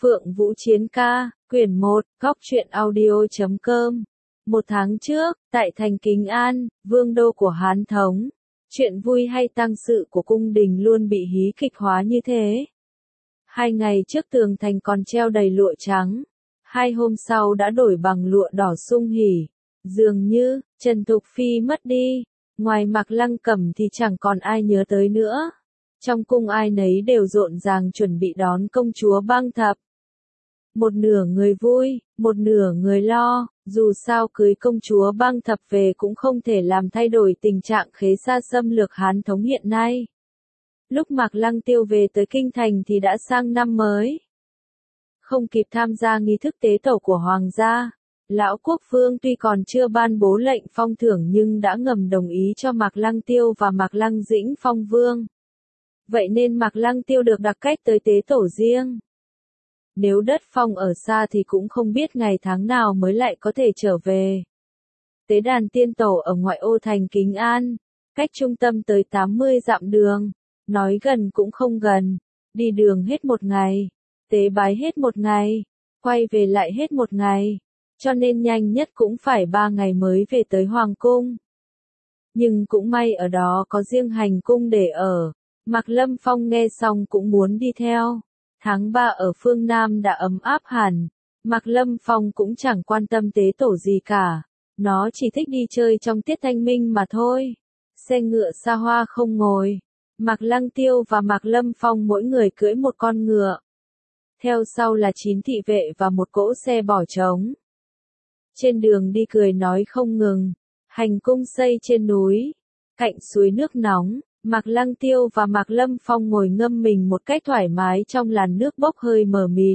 Phượng Vũ Chiến Ca, quyển 1, góc truyện audio.com. Một tháng trước, tại thành Kính An, vương đô của Hán Thống, chuyện vui hay tăng sự của cung đình luôn bị hí kịch hóa như thế. 2 ngày trước tường thành còn treo đầy lụa trắng, 2 hôm sau đã đổi bằng lụa đỏ sung hỉ. Dường như, Trần Thục Phi mất đi, ngoài Mạc Lăng Cẩm thì chẳng còn ai nhớ tới nữa. Trong cung ai nấy đều rộn ràng chuẩn bị đón công chúa Băng Thập. Một nửa người vui, một nửa người lo, dù sao cưới công chúa Băng Thập về cũng không thể làm thay đổi tình trạng khế xa xâm lược Hán Thống hiện nay. Lúc Mạc Lăng Tiêu về tới kinh thành thì đã sang năm mới. Không kịp tham gia nghi thức tế tổ của hoàng gia, Lão Quốc Vương tuy còn chưa ban bố lệnh phong thưởng nhưng đã ngầm đồng ý cho Mạc Lăng Tiêu và Mạc Lăng Dĩnh phong vương. Vậy nên Mạc Lăng Tiêu được đặc cách tới tế tổ riêng. Nếu đất phong ở xa thì cũng không biết ngày tháng nào mới lại có thể trở về. Tế đàn tiên tổ ở ngoại ô thành Kính An, cách trung tâm tới 80 dặm đường, nói gần cũng không gần, đi đường hết một ngày, tế bái hết một ngày, quay về lại hết một ngày, cho nên nhanh nhất cũng phải 3 ngày mới về tới Hoàng Cung. Nhưng cũng may ở đó có riêng hành cung để ở. Mạc Lâm Phong nghe xong cũng muốn đi theo. Tháng 3 ở phương Nam đã ấm áp hẳn. Mạc Lâm Phong cũng chẳng quan tâm tế tổ gì cả. Nó chỉ thích đi chơi trong tiết thanh minh mà thôi. Xe ngựa xa hoa không ngồi. Mạc Lăng Tiêu và Mạc Lâm Phong mỗi người cưỡi một con ngựa. Theo sau là 9 thị vệ và một cỗ xe bò trống. Trên đường đi cười nói không ngừng. Hành cung xây trên núi, cạnh suối nước nóng. Mạc Lăng Tiêu và Mạc Lâm Phong ngồi ngâm mình một cách thoải mái trong làn nước bốc hơi mờ mịt.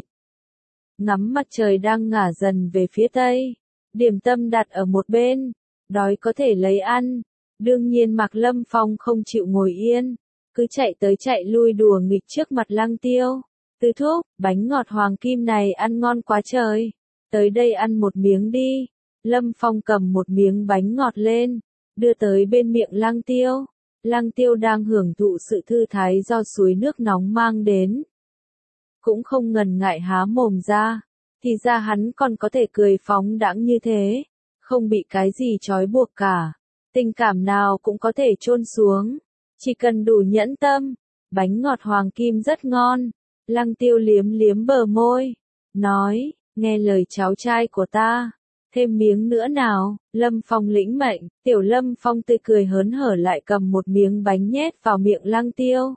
Ngắm mặt trời đang ngả dần về phía tây. Điểm tâm đặt ở một bên. Đói có thể lấy ăn. Đương nhiên Mạc Lâm Phong không chịu ngồi yên. Cứ chạy tới chạy lui đùa nghịch trước mặt Lăng Tiêu. Tư thúc, bánh ngọt hoàng kim này ăn ngon quá trời. Tới đây ăn một miếng đi. Lâm Phong cầm một miếng bánh ngọt lên. Đưa tới bên miệng Lăng Tiêu. Lăng Tiêu đang hưởng thụ sự thư thái do suối nước nóng mang đến. Cũng không ngần ngại há mồm ra. Thì ra hắn còn có thể cười phóng đãng như thế. Không bị cái gì trói buộc cả. Tình cảm nào cũng có thể chôn xuống. Chỉ cần đủ nhẫn tâm. Bánh ngọt hoàng kim rất ngon. Lăng Tiêu liếm liếm bờ môi. Nói, nghe lời cháu trai của ta. Thêm miếng nữa nào, Lâm Phong lĩnh mệnh, tiểu Lâm Phong tươi cười hớn hở lại cầm một miếng bánh nhét vào miệng Lăng Tiêu.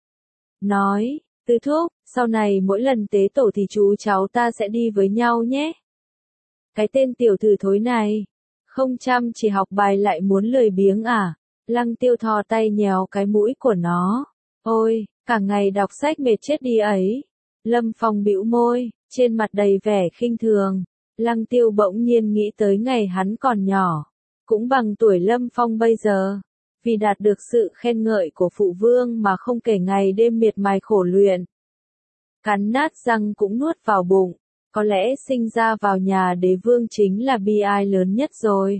Nói, tư thúc, sau này mỗi lần tế tổ thì chú cháu ta sẽ đi với nhau nhé. Cái tên tiểu tử thối này, không chăm chỉ học bài lại muốn lười biếng à, Lăng Tiêu thò tay nhéo cái mũi của nó. Ôi, cả ngày đọc sách mệt chết đi ấy. Lâm Phong bĩu môi, trên mặt đầy vẻ khinh thường. Lăng Tiêu bỗng nhiên nghĩ tới ngày hắn còn nhỏ, cũng bằng tuổi Lâm Phong bây giờ, vì đạt được sự khen ngợi của phụ vương mà không kể ngày đêm miệt mài khổ luyện. Cắn nát răng cũng nuốt vào bụng, có lẽ sinh ra vào nhà đế vương chính là bi ai lớn nhất rồi.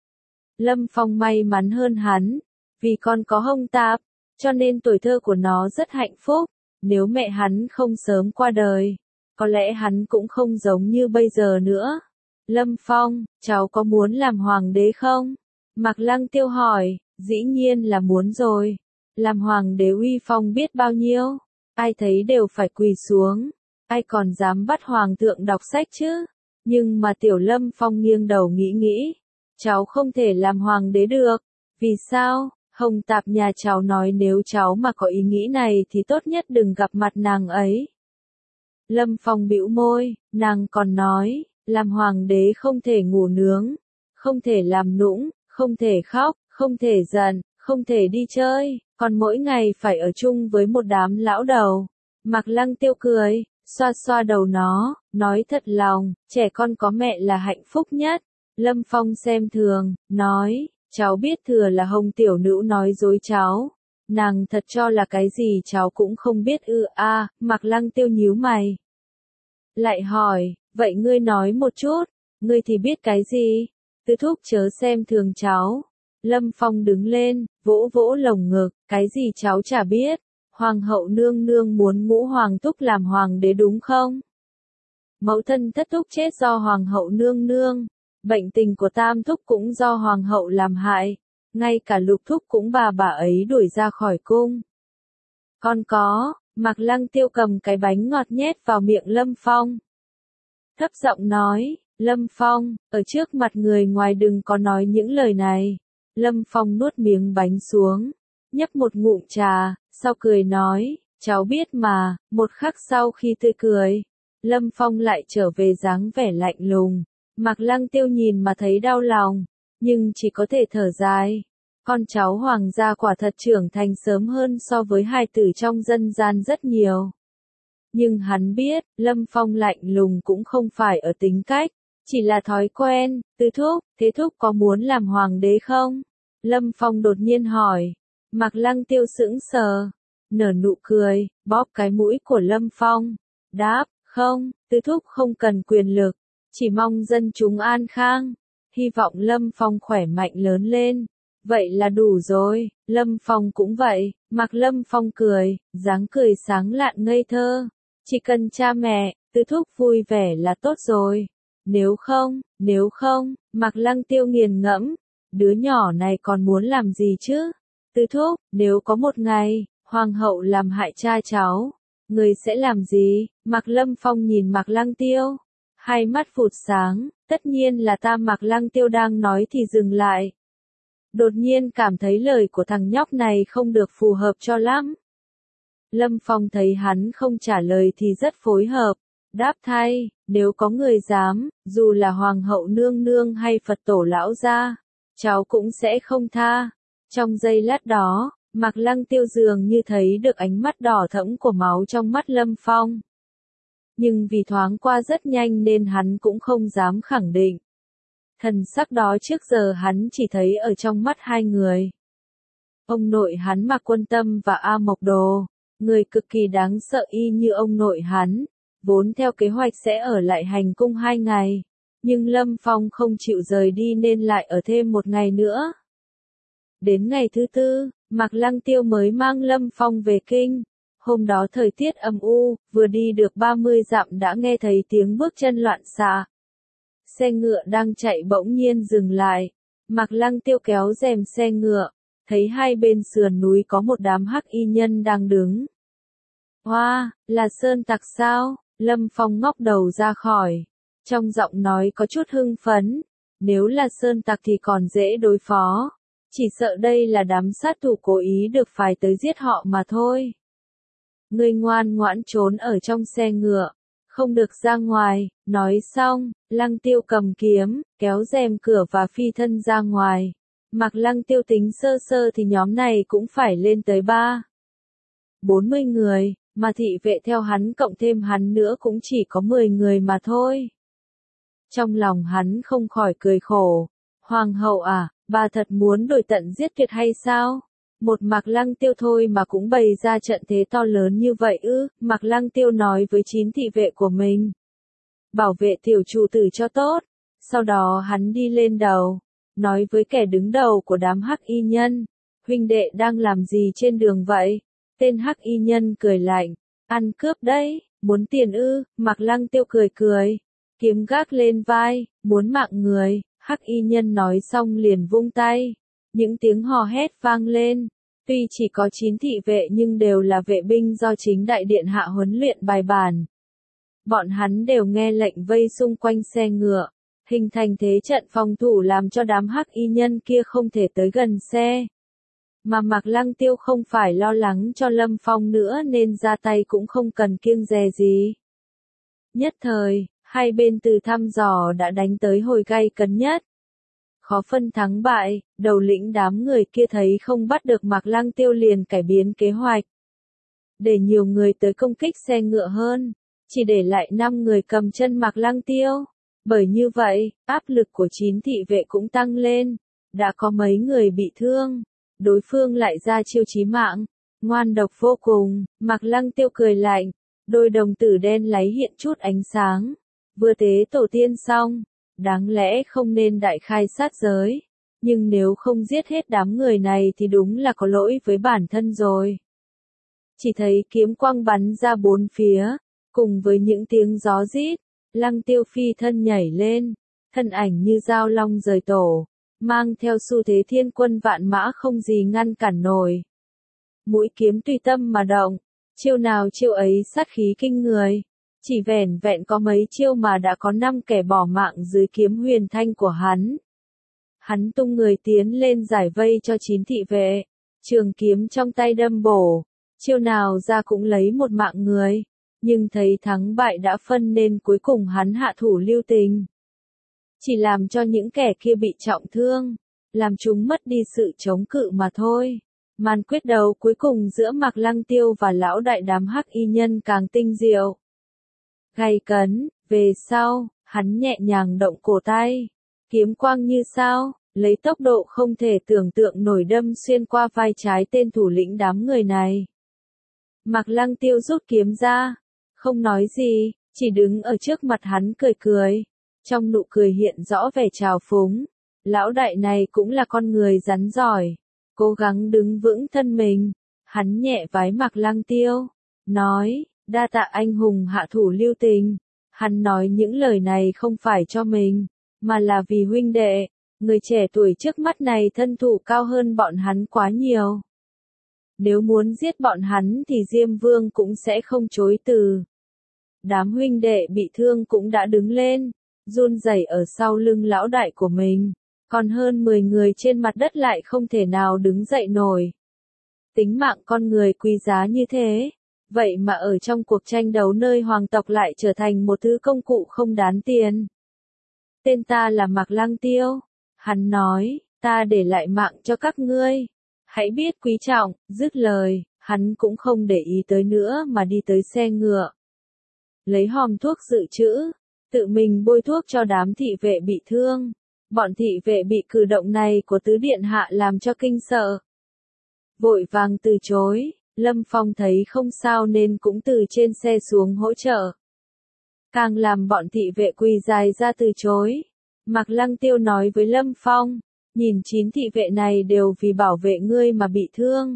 Lâm Phong may mắn hơn hắn, vì con có Hông Tạp, cho nên tuổi thơ của nó rất hạnh phúc, nếu mẹ hắn không sớm qua đời. Có lẽ hắn cũng không giống như bây giờ nữa. Lâm Phong, cháu có muốn làm hoàng đế không? Mạc Lăng Tiêu hỏi, dĩ nhiên là muốn rồi. Làm hoàng đế uy phong biết bao nhiêu. Ai thấy đều phải quỳ xuống. Ai còn dám bắt hoàng thượng đọc sách chứ? Nhưng mà tiểu Lâm Phong nghiêng đầu nghĩ nghĩ. Cháu không thể làm hoàng đế được. Vì sao? Hồng Tạp nhà cháu nói nếu cháu mà có ý nghĩ này thì tốt nhất đừng gặp mặt nàng ấy. Lâm Phong bĩu môi, nàng còn nói, làm hoàng đế không thể ngủ nướng, không thể làm nũng, không thể khóc, không thể giận, không thể đi chơi, còn mỗi ngày phải ở chung với một đám lão đầu. Mạc Lăng Tiêu cười, xoa xoa đầu nó, nói thật lòng, trẻ con có mẹ là hạnh phúc nhất. Lâm Phong xem thường, nói, cháu biết thừa là Hồng tiểu nữ nói dối cháu. Nàng thật cho là cái gì cháu cũng không biết ư a. Mạc Lăng Tiêu nhíu mày. Lại hỏi, vậy ngươi nói một chút, ngươi thì biết cái gì? Tư thúc chớ xem thường cháu. Lâm Phong đứng lên, vỗ vỗ lồng ngực, cái gì cháu chả biết. Hoàng hậu nương nương muốn Ngũ Hoàng Thúc làm hoàng đế đúng không? Mẫu thân thất thúc chết do hoàng hậu nương nương, bệnh tình của tam thúc cũng do hoàng hậu làm hại, ngay cả lục thúc cũng bà ấy đuổi ra khỏi cung. Còn có, Mạc Lăng Tiêu cầm cái bánh ngọt nhét vào miệng Lâm Phong. Thấp giọng nói, Lâm Phong, ở trước mặt người ngoài đừng có nói những lời này. Lâm Phong nuốt miếng bánh xuống, nhấp một ngụm trà, sau cười nói, cháu biết mà. Một khắc sau khi tươi cười, Lâm Phong lại trở về dáng vẻ lạnh lùng. Mạc Lăng Tiêu nhìn mà thấy đau lòng, nhưng chỉ có thể thở dài. Con cháu hoàng gia quả thật trưởng thành sớm hơn so với hài tử trong dân gian rất nhiều. Nhưng hắn biết, Lâm Phong lạnh lùng cũng không phải ở tính cách, chỉ là thói quen. Tứ thúc, thế thúc có muốn làm hoàng đế không? Lâm Phong đột nhiên hỏi. Mạc Lăng Tiêu sững sờ, nở nụ cười, bóp cái mũi của Lâm Phong. Đáp, không, tứ thúc không cần quyền lực, chỉ mong dân chúng an khang. Hy vọng Lâm Phong khỏe mạnh lớn lên. Vậy là đủ rồi, Lâm Phong cũng vậy. Mạc Lâm Phong cười, dáng cười sáng lạn ngây thơ. Chỉ cần cha mẹ, tứ thúc vui vẻ là tốt rồi. Nếu không, Mạc Lăng Tiêu nghiền ngẫm, đứa nhỏ này còn muốn làm gì chứ? Tứ thúc, nếu có một ngày, hoàng hậu làm hại cha cháu, người sẽ làm gì? Mạc Lâm Phong nhìn Mạc Lăng Tiêu, hai mắt phụt sáng, tất nhiên là ta. Mạc Lăng Tiêu đang nói thì dừng lại. Đột nhiên cảm thấy lời của thằng nhóc này không được phù hợp cho lắm. Lâm Phong thấy hắn không trả lời thì rất phối hợp, đáp thay, nếu có người dám, dù là hoàng hậu nương nương hay Phật tổ lão gia, cháu cũng sẽ không tha. Trong giây lát đó, Mạc Lăng Tiêu dường như thấy được ánh mắt đỏ thẫm của máu trong mắt Lâm Phong. Nhưng vì thoáng qua rất nhanh nên hắn cũng không dám khẳng định. Thần sắc đó trước giờ hắn chỉ thấy ở trong mắt hai người. Ông nội hắn Mạc Quân Tâm và A Mộc Đồ, người cực kỳ đáng sợ y như ông nội hắn, vốn theo kế hoạch sẽ ở lại hành cung 2 ngày. Nhưng Lâm Phong không chịu rời đi nên lại ở thêm 1 ngày nữa. Đến ngày thứ 4, Mạc Lăng Tiêu mới mang Lâm Phong về kinh. Hôm đó thời tiết âm u, vừa đi được 30 dặm đã nghe thấy tiếng bước chân loạn xạ. Xe ngựa đang chạy bỗng nhiên dừng lại. Mạc Lăng Tiêu kéo rèm xe ngựa, thấy hai bên sườn núi có một đám hắc y nhân đang đứng. Hoa, là sơn tặc sao? Lâm Phong ngóc đầu ra khỏi. Trong giọng nói có chút hưng phấn. Nếu là sơn tặc thì còn dễ đối phó. Chỉ sợ đây là đám sát thủ cố ý được phái tới giết họ mà thôi. Ngươi ngoan ngoãn trốn ở trong xe ngựa, không được ra ngoài. Nói xong, Lăng Tiêu cầm kiếm, kéo rèm cửa và phi thân ra ngoài. Mạc Lăng Tiêu tính sơ sơ thì nhóm này cũng phải lên tới 40 người, mà thị vệ theo hắn cộng thêm hắn nữa cũng chỉ có 10 người mà thôi. Trong lòng hắn không khỏi cười khổ. Hoàng hậu à, bà thật muốn đuổi tận giết tuyệt hay sao? Một Mạc Lăng Tiêu thôi mà cũng bày ra trận thế to lớn như vậy ư? Mạc Lăng Tiêu nói với 9 thị vệ của mình. Bảo vệ tiểu chủ tử cho tốt. Sau đó hắn đi lên đầu, nói với kẻ đứng đầu của đám hắc y nhân. Huynh đệ đang làm gì trên đường vậy? Tên hắc y nhân cười lạnh. Ăn cướp đấy, muốn tiền ư? Mạc Lăng Tiêu cười cười. Kiếm gác lên vai, muốn mạng người. Hắc y nhân nói xong liền vung tay. Những tiếng hò hét vang lên. Tuy chỉ có 9 thị vệ nhưng đều là vệ binh do chính đại điện hạ huấn luyện bài bản. Bọn hắn đều nghe lệnh vây xung quanh xe ngựa, hình thành thế trận phòng thủ làm cho đám hắc y nhân kia không thể tới gần xe. Mà Mạc Lăng Tiêu không phải lo lắng cho Lâm Phong nữa nên ra tay cũng không cần kiêng dè gì. Nhất thời, hai bên từ thăm dò đã đánh tới hồi gay cấn nhất. Khó phân thắng bại, đầu lĩnh đám người kia thấy không bắt được Mạc Lăng Tiêu liền cải biến kế hoạch. Để nhiều người tới công kích xe ngựa hơn, chỉ để lại 5 người cầm chân Mạc Lăng Tiêu. Bởi như vậy, áp lực của 9 thị vệ cũng tăng lên, đã có mấy người bị thương, đối phương lại ra chiêu chí mạng, ngoan độc vô cùng. Mạc Lăng Tiêu cười lạnh, đôi đồng tử đen láy hiện chút ánh sáng, vừa tế tổ tiên xong. Đáng lẽ không nên đại khai sát giới, nhưng nếu không giết hết đám người này thì đúng là có lỗi với bản thân rồi. Chỉ thấy kiếm quang bắn ra bốn phía, cùng với những tiếng gió rít, Lăng Tiêu phi thân nhảy lên, thân ảnh như dao long rời tổ, mang theo xu thế thiên quân vạn mã không gì ngăn cản nổi. Mũi kiếm tùy tâm mà động, chiêu nào chiêu ấy sát khí kinh người. Chỉ vẻn vẹn có mấy chiêu mà đã có 5 kẻ bỏ mạng dưới kiếm huyền thanh của hắn. Hắn tung người tiến lên giải vây cho 9 thị vệ, trường kiếm trong tay đâm bổ, chiêu nào ra cũng lấy một mạng người, nhưng thấy thắng bại đã phân nên cuối cùng hắn hạ thủ lưu tình. Chỉ làm cho những kẻ kia bị trọng thương, làm chúng mất đi sự chống cự mà thôi. Màn quyết đấu cuối cùng giữa Mạc Lăng Tiêu và lão đại đám hắc y nhân càng tinh diệu. Gay cấn, về sau, hắn nhẹ nhàng động cổ tay, kiếm quang như sao, lấy tốc độ không thể tưởng tượng nổi đâm xuyên qua vai trái tên thủ lĩnh đám người này. Mạc Lăng Tiêu rút kiếm ra, không nói gì, chỉ đứng ở trước mặt hắn cười cười. Trong nụ cười hiện rõ vẻ trào phúng, lão đại này cũng là con người rắn giỏi, cố gắng đứng vững thân mình. Hắn nhẹ vái Mạc Lăng Tiêu, nói, đa tạ anh hùng hạ thủ lưu tình. Hắn nói những lời này không phải cho mình, mà là vì huynh đệ, người trẻ tuổi trước mắt này thân thủ cao hơn bọn hắn quá nhiều. Nếu muốn giết bọn hắn thì Diêm Vương cũng sẽ không chối từ. Đám huynh đệ bị thương cũng đã đứng lên, run rẩy ở sau lưng lão đại của mình, còn hơn 10 người trên mặt đất lại không thể nào đứng dậy nổi. Tính mạng con người quý giá như thế, vậy mà ở trong cuộc tranh đấu nơi hoàng tộc lại trở thành một thứ công cụ không đáng tiền. Tên ta là Mạc Lăng Tiêu, hắn nói, ta để lại mạng cho các ngươi, hãy biết quý trọng. Dứt lời, hắn cũng không để ý tới nữa mà đi tới xe ngựa. Lấy hòm thuốc dự trữ, tự mình bôi thuốc cho đám thị vệ bị thương. Bọn thị vệ bị cử động này của tứ điện hạ làm cho kinh sợ. Vội vàng từ chối, Lâm Phong thấy không sao nên cũng từ trên xe xuống hỗ trợ. Càng làm bọn thị vệ quỳ dài ra từ chối. Mạc Lăng Tiêu nói với Lâm Phong, nhìn 9 thị vệ này đều vì bảo vệ ngươi mà bị thương.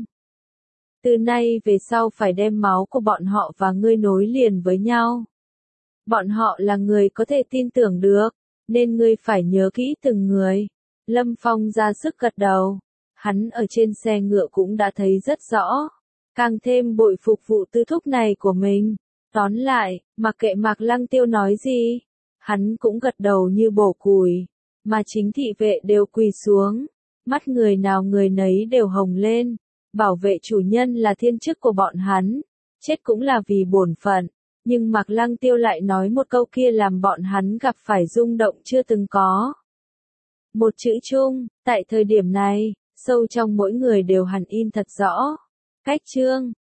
Từ nay về sau phải đem máu của bọn họ và ngươi nối liền với nhau. Bọn họ là người có thể tin tưởng được, nên ngươi phải nhớ kỹ từng người. Lâm Phong ra sức gật đầu, hắn ở trên xe ngựa cũng đã thấy rất rõ, càng thêm bội phục vụ tư thúc này của mình. Tóm lại, mặc kệ Mạc Lăng Tiêu nói gì, hắn cũng gật đầu như bổ củi, mà chính thị vệ đều quỳ xuống, mắt người nào người nấy đều hồng lên. Bảo vệ chủ nhân là thiên chức của bọn hắn, chết cũng là vì bổn phận, nhưng Mạc Lăng Tiêu lại nói một câu kia làm bọn hắn gặp phải rung động chưa từng có. Một chữ chung, tại thời điểm này, sâu trong mỗi người đều hằn in thật rõ. Cách chương